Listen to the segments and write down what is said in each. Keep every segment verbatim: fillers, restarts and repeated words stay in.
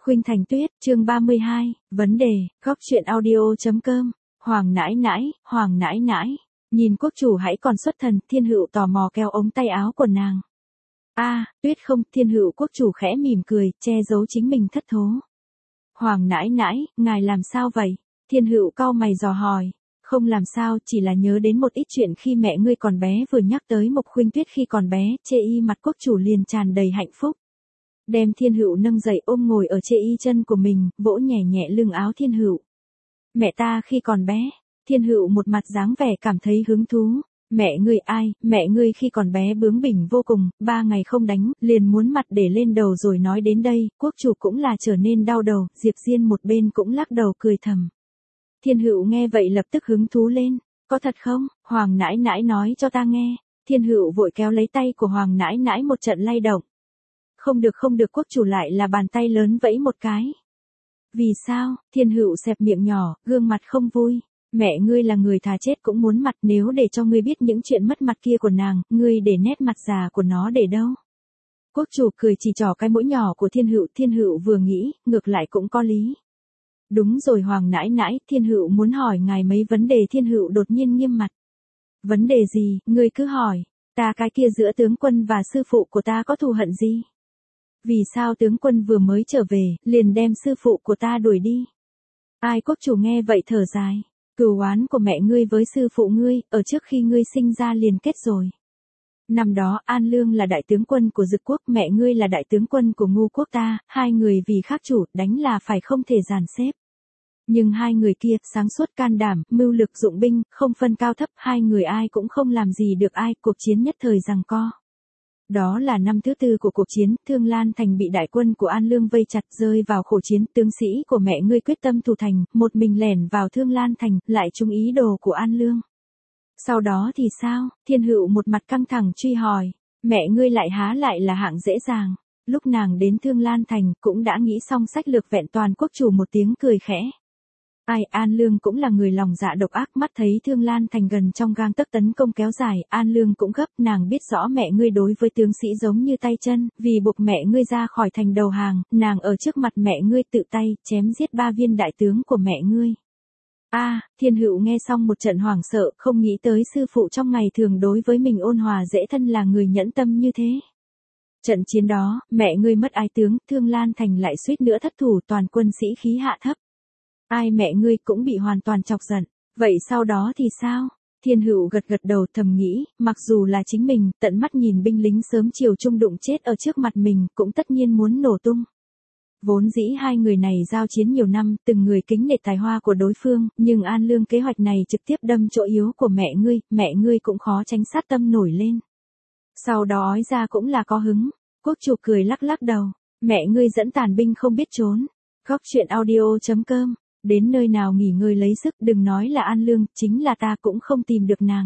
Khuynh Thành Tuyết, chương ba mươi hai, vấn đề, góc truyện audio.com, Hoàng nãi nãi, Hoàng nãi nãi, nhìn quốc chủ hãy còn xuất thần, Thiên Hựu tò mò kéo ống tay áo của nàng. A, Tuyết không, Thiên Hựu quốc chủ khẽ mỉm cười, che giấu chính mình thất thố. Hoàng nãi nãi, ngài làm sao vậy? Thiên Hựu cau mày dò hỏi. Không làm sao, chỉ là nhớ đến một ít chuyện khi mẹ ngươi còn bé, vừa nhắc tới Mộc Khuynh Tuyết khi còn bé, chê y mặt quốc chủ liền tràn đầy hạnh phúc. Đem Thiên Hựu nâng dậy ôm ngồi ở chê y chân của mình, vỗ nhẹ nhẹ lưng áo Thiên Hựu. Mẹ ta khi còn bé, Thiên Hựu một mặt dáng vẻ cảm thấy hứng thú. Mẹ ngươi ai, mẹ ngươi khi còn bé bướng bỉnh vô cùng, ba ngày không đánh, liền muốn mặt để lên đầu rồi nói đến đây, quốc chủ cũng là trở nên đau đầu, Diệp Diên một bên cũng lắc đầu cười thầm. Thiên Hựu nghe vậy lập tức hứng thú lên, có thật không, Hoàng nãi nãi nói cho ta nghe. Thiên Hựu vội kéo lấy tay của Hoàng nãi nãi một trận lay động. Không được không được, quốc chủ lại là bàn tay lớn vẫy một cái. Vì sao? Thiên Hựu xẹp miệng nhỏ, gương mặt không vui. Mẹ ngươi là người thà chết cũng muốn mặt, nếu để cho ngươi biết những chuyện mất mặt kia của nàng, ngươi để nét mặt già của nó để đâu? Quốc chủ cười chỉ trỏ cái mũi nhỏ của Thiên Hựu, Thiên Hựu vừa nghĩ, ngược lại cũng có lý. Đúng rồi Hoàng nãi nãi, Thiên Hựu muốn hỏi ngài mấy vấn đề. Thiên Hựu đột nhiên nghiêm mặt. Vấn đề gì, ngươi cứ hỏi, ta cái kia giữa tướng quân và sư phụ của ta có thù hận gì? Vì sao tướng quân vừa mới trở về, liền đem sư phụ của ta đuổi đi? Ai? Quốc chủ nghe vậy thở dài. Cừu oán của mẹ ngươi với sư phụ ngươi, ở trước khi ngươi sinh ra liền kết rồi. Năm đó, An Lương là đại tướng quân của Dực quốc, mẹ ngươi là đại tướng quân của Ngu quốc ta, hai người vì khác chủ, đánh là phải không thể dàn xếp. Nhưng hai người kia, sáng suốt can đảm, mưu lược dụng binh, không phân cao thấp, hai người ai cũng không làm gì được ai, cuộc chiến nhất thời giằng co. Đó là năm thứ tư của cuộc chiến, Thương Lan Thành bị đại quân của An Lương vây chặt, rơi vào khổ chiến, tướng sĩ của mẹ ngươi quyết tâm thủ thành, một mình lẻn vào Thương Lan Thành, lại trúng ý đồ của An Lương. Sau đó thì sao? Thiên Hựu một mặt căng thẳng truy hỏi, mẹ ngươi lại há lại là hạng dễ dàng. Lúc nàng đến Thương Lan Thành, cũng đã nghĩ xong sách lược vẹn toàn. Quốc chủ một tiếng cười khẽ. Ai? An Lương cũng là người lòng dạ độc ác, mắt thấy Thương Lan Thành gần trong gang tấc tấn công kéo dài, An Lương cũng gấp, nàng biết rõ mẹ ngươi đối với tướng sĩ giống như tay chân, vì buộc mẹ ngươi ra khỏi thành đầu hàng, nàng ở trước mặt mẹ ngươi tự tay chém giết ba viên đại tướng của mẹ ngươi. A, à, Thiên Hựu nghe xong một trận hoảng sợ, không nghĩ tới sư phụ trong ngày thường đối với mình ôn hòa dễ thân là người nhẫn tâm như thế. Trận chiến đó, mẹ ngươi mất ái tướng, Thương Lan Thành lại suýt nữa thất thủ, toàn quân sĩ khí hạ thấp. Ai? Mẹ ngươi cũng bị hoàn toàn chọc giận. Vậy sau đó thì sao? Thiên Hựu gật gật đầu thầm nghĩ, mặc dù là chính mình, tận mắt nhìn binh lính sớm chiều chung đụng chết ở trước mặt mình, cũng tất nhiên muốn nổ tung. Vốn dĩ hai người này giao chiến nhiều năm, từng người kính nể tài hoa của đối phương, nhưng An Lương kế hoạch này trực tiếp đâm chỗ yếu của mẹ ngươi, mẹ ngươi cũng khó tránh sát tâm nổi lên. Sau đó ói ra cũng là có hứng. Quốc chủ cười lắc lắc đầu, mẹ ngươi dẫn tàn binh không biết trốn. Góc truyện audio.com, đến nơi nào nghỉ ngơi lấy sức, đừng nói là An Lương, chính là ta cũng không tìm được nàng.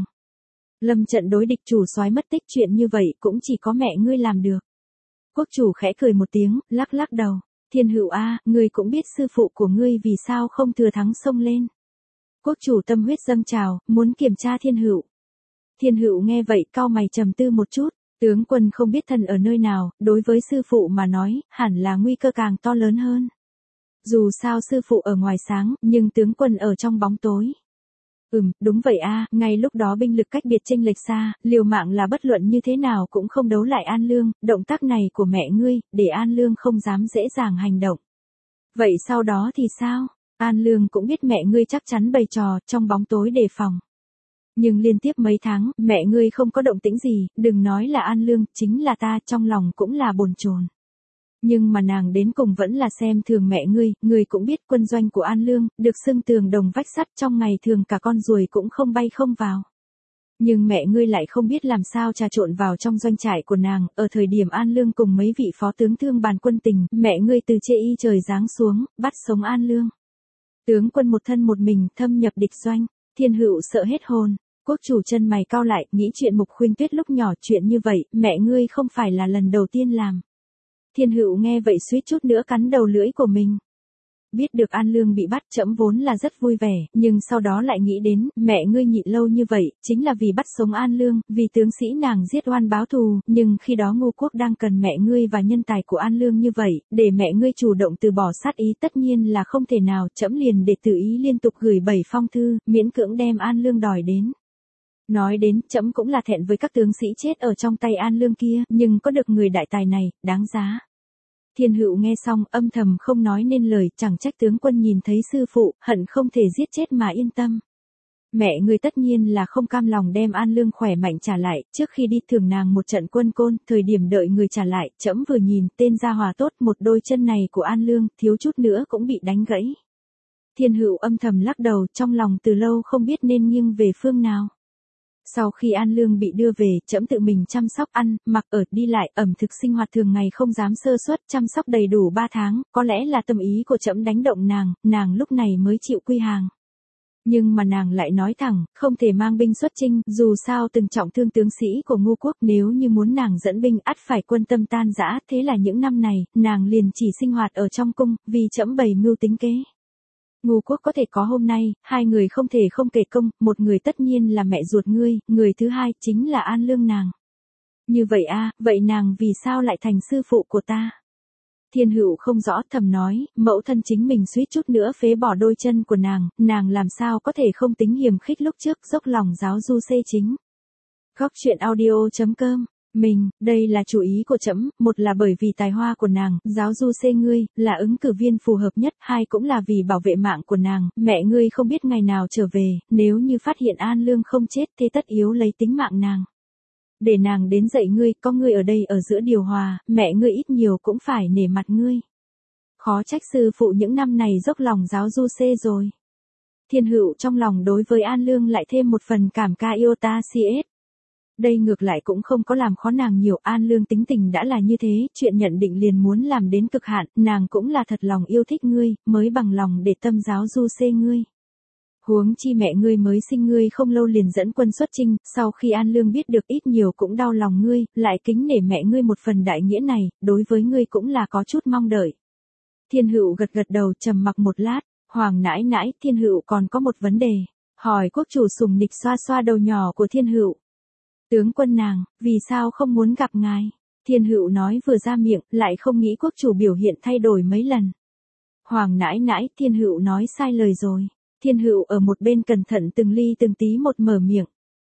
Lâm trận đối địch chủ soái mất tích, chuyện như vậy cũng chỉ có mẹ ngươi làm được. Quốc chủ khẽ cười một tiếng, lắc lắc đầu. Thiên Hựu a, ngươi cũng biết sư phụ của ngươi vì sao không thừa thắng xông lên. Quốc chủ tâm huyết dâng trào, muốn kiểm tra Thiên Hựu. Thiên Hựu nghe vậy cau mày trầm tư một chút, tướng quân không biết thân ở nơi nào, đối với sư phụ mà nói, hẳn là nguy cơ càng to lớn hơn. Dù sao sư phụ ở ngoài sáng, nhưng tướng quân ở trong bóng tối. Ừm, đúng vậy a, à, ngay lúc đó binh lực cách biệt chênh lệch xa, liều mạng là bất luận như thế nào cũng không đấu lại An Lương, động tác này của mẹ ngươi, để An Lương không dám dễ dàng hành động. Vậy sau đó thì sao? An Lương cũng biết mẹ ngươi chắc chắn bày trò, trong bóng tối đề phòng. Nhưng liên tiếp mấy tháng, mẹ ngươi không có động tĩnh gì, đừng nói là An Lương, chính là ta, trong lòng cũng là bồn chồn. Nhưng mà nàng đến cùng vẫn là xem thường mẹ ngươi, ngươi cũng biết quân doanh của An Lương, được xưng tường đồng vách sắt, trong ngày thường cả con ruồi cũng không bay không vào. Nhưng mẹ ngươi lại không biết làm sao trà trộn vào trong doanh trại của nàng, ở thời điểm An Lương cùng mấy vị phó tướng thương bàn quân tình, mẹ ngươi từ chê y trời giáng xuống, bắt sống An Lương. Tướng quân một thân một mình, thâm nhập địch doanh, Thiên Hựu sợ hết hồn. Quốc chủ chân mày cau lại, nghĩ chuyện Mộc Khuynh Tuyết lúc nhỏ, chuyện như vậy, mẹ ngươi không phải là lần đầu tiên làm. Thiên Hựu nghe vậy suýt chút nữa cắn đầu lưỡi của mình. biết được An Lương bị bắt trẫm vốn là rất vui vẻ, nhưng sau đó lại nghĩ đến, mẹ ngươi nhịn lâu như vậy, chính là vì bắt sống An Lương, vì tướng sĩ nàng giết oan báo thù, nhưng khi đó Ngô quốc đang cần mẹ ngươi và nhân tài của An Lương như vậy, để mẹ ngươi chủ động từ bỏ sát ý tất nhiên là không thể nào, trẫm liền để tự ý liên tục gửi bảy phong thư, miễn cưỡng đem An Lương đòi đến. Nói đến, trẫm cũng là thẹn với các tướng sĩ chết ở trong tay An Lương kia, nhưng có được người đại tài này, đáng giá. Thiên Hựu nghe xong, âm thầm không nói nên lời, chẳng trách tướng quân nhìn thấy sư phụ, hận không thể giết chết mà yên tâm. Mẹ ngươi tất nhiên là không cam lòng đem An Lương khỏe mạnh trả lại, trước khi đi thưởng nàng một trận quân côn, thời điểm đợi người trả lại, trẫm vừa nhìn, tên gia hòa tốt, một đôi chân này của An Lương, thiếu chút nữa cũng bị đánh gãy. Thiên Hựu âm thầm lắc đầu, trong lòng từ lâu không biết nên nghiêng về phương nào. Sau khi An Lương bị đưa về, trẫm tự mình chăm sóc ăn, mặc ở, đi lại, ẩm thực sinh hoạt thường ngày không dám sơ suất, chăm sóc đầy đủ ba tháng, có lẽ là tâm ý của trẫm đánh động nàng, nàng lúc này mới chịu quy hàng. Nhưng mà nàng lại nói thẳng, không thể mang binh xuất chinh, dù sao từng trọng thương tướng sĩ của Ngô quốc, nếu như muốn nàng dẫn binh ắt phải quân tâm tan rã, thế là những năm này, nàng liền chỉ sinh hoạt ở trong cung, vì trẫm bày mưu tính kế. Ngô quốc có thể có hôm nay, hai người không thể không kể công, một người tất nhiên là mẹ ruột ngươi, người thứ hai chính là An Lương nàng. Như vậy a, vậy nàng vì sao lại thành sư phụ của ta? Thiên Hựu không rõ, thầm nói, mẫu thân chính mình suýt chút nữa phế bỏ đôi chân của nàng, nàng làm sao có thể không tính hiềm khích lúc trước, dốc lòng giáo du xê chính. Góc truyện audio chấm com. Mình, đây là chủ ý của trẫm, một là bởi vì tài hoa của nàng, giáo du xê ngươi, là ứng cử viên phù hợp nhất, hai cũng là vì bảo vệ mạng của nàng, mẹ ngươi không biết ngày nào trở về, nếu như phát hiện An Lương không chết thế tất yếu lấy tính mạng nàng. Để nàng đến dạy ngươi, có ngươi ở đây ở giữa điều hòa, mẹ ngươi ít nhiều cũng phải nể mặt ngươi. Khó trách sư phụ những năm này dốc lòng giáo du xê rồi. Thiên Hựu trong lòng đối với An Lương lại thêm một phần cảm ca yêu ta si ết. Đây ngược lại cũng không có làm khó nàng nhiều, An Lương tính tình đã là như thế, chuyện nhận định liền muốn làm đến cực hạn, nàng cũng là thật lòng yêu thích ngươi, mới bằng lòng để tâm giáo du xê ngươi. Huống chi mẹ ngươi mới sinh ngươi không lâu liền dẫn quân xuất chinh, sau khi An Lương biết được ít nhiều cũng đau lòng ngươi, lại kính nể mẹ ngươi một phần đại nghĩa này, đối với ngươi cũng là có chút mong đợi. Thiên Hựu gật gật đầu, trầm mặc một lát, Hoàng nãi nãi, Thiên Hựu còn có một vấn đề, hỏi quốc chủ sùng nịch xoa xoa đầu nhỏ của Thiên Hựu. Tướng quân nàng, vì sao không muốn gặp ngài? Thiên Hựu nói vừa ra miệng, lại không nghĩ quốc chủ biểu hiện thay đổi mấy lần. Hoàng nãi nãi, Thiên Hựu nói sai lời rồi. Thiên Hựu ở một bên cẩn thận từng ly từng tí một mở miệng.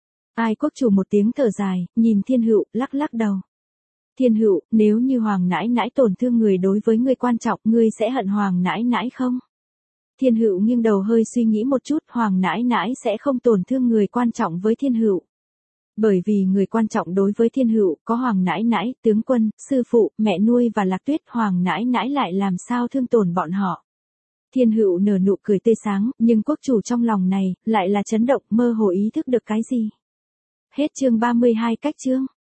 Ai quốc chủ một tiếng thở dài, nhìn Thiên Hựu, lắc lắc đầu. Thiên Hựu, nếu như Hoàng nãi nãi tổn thương người đối với ngươi quan trọng, ngươi sẽ hận Hoàng nãi nãi không? Thiên Hựu nghiêng đầu hơi suy nghĩ một chút, Hoàng nãi nãi sẽ không tổn thương người quan trọng với Thiên Hựu. Bởi vì người quan trọng đối với Thiên Hựu có Hoàng nãi nãi, tướng quân, sư phụ, mẹ nuôi và Lạc Tuyết, Hoàng nãi nãi lại làm sao thương tổn bọn họ. Thiên Hựu nở nụ cười tươi sáng, nhưng quốc chủ trong lòng này lại là chấn động, mơ hồ ý thức được cái gì. Hết chương ba mươi hai cách chương.